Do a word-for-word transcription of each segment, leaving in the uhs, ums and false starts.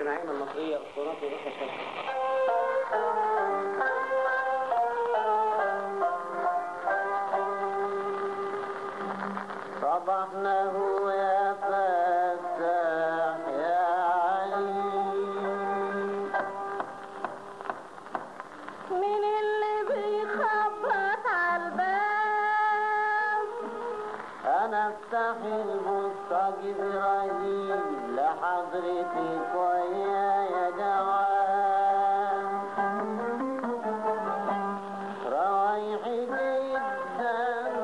نعيم المصرية أسطورات وروح الشرق. صبحناه يا فتاح يا عليم، من اللي بيخبط عالباب؟ أنا افتح المستجيب رهيب لحضرتك ويا جواب، روايحي جدا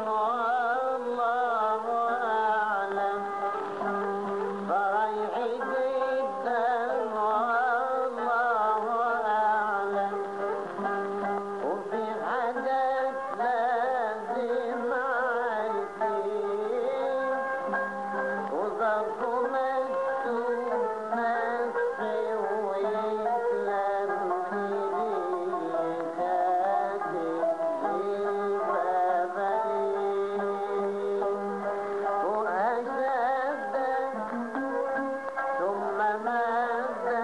والله أعلم، روايحي جدا والله أعلم، وفي حاجات لازم عارفين، وظرفه مكتوب نفسي ويسلم إيدي كاتب لبابلين، وأشدد ثم مادة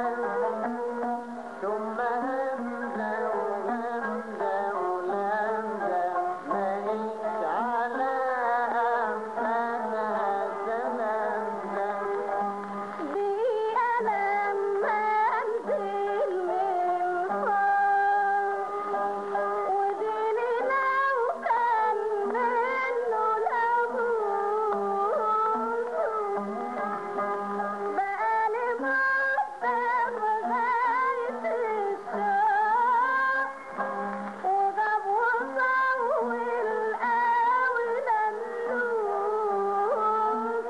ثم همزة وهمزة ولمزة، ماليش على أحسنها تلمذة، دي أنا لما أنزل من فوق، وديني لو كان منه لابوس، بقالي مدة بغاية الشوق، وجاب وصول قوي للوس،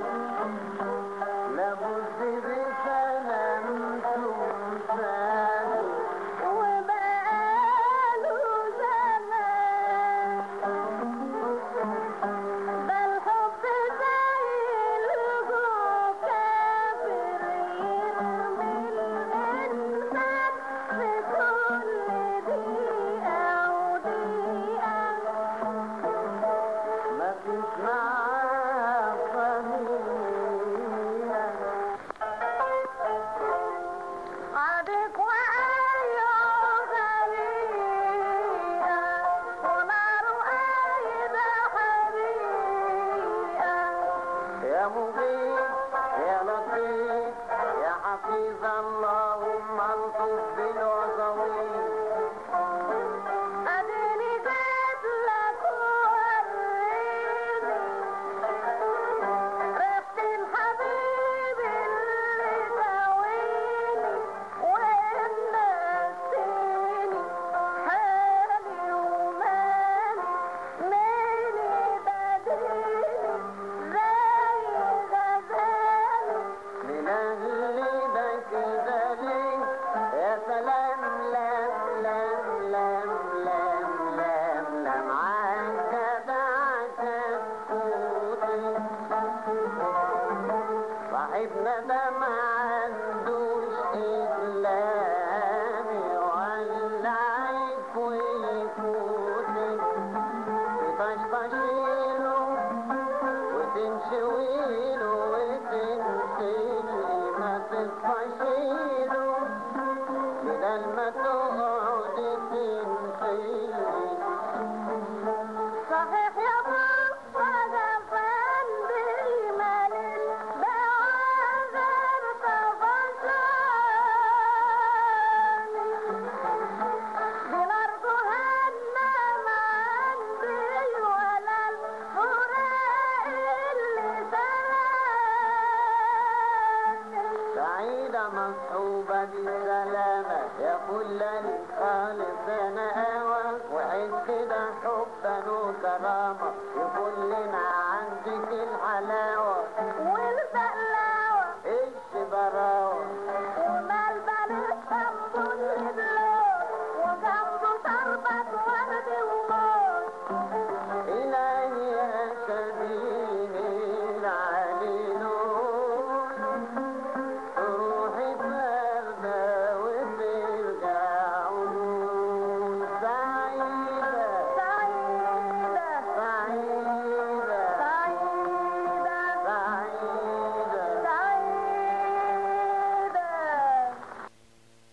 لابد بسلامته ثاني، وبقاله زمان، ده الحب زي الجو كافر يرمي الإنسان في كل دقيقة ودقيقة، مفيش معاه فنية، عادك وأيوه غريقة، وناره قايدة حريقة، يا مجيب يا لطيف يا حفيظ اللهم الطف بالعزوين، أديني جيت لك وريني ريحة الحبيب اللي داويني ونسيني حالي ومالي، مالي بديني زي غزالي، من أهل ده كده ليه يا سلام، لم لم لم لم لم لم عالجدع كتكوتي، صاحبنا ده ما عندوش إسلامي ولا عيب ويفوتي، تطشطشيله وتنشويله وتنسيلي، ما تطفشيله بدل ما تقعدي تنسيلي، صحيح يا بابا جفندي مال البعاذر طفشاني، دي نار جهنم عندي ولا الفراق اللي سراني، سعيدة مصحوبة بالسلامة يا كل الخالص نقاوة، وعيد كده حبا وكرامة يكون لنا عندك الحلاوة، والبقى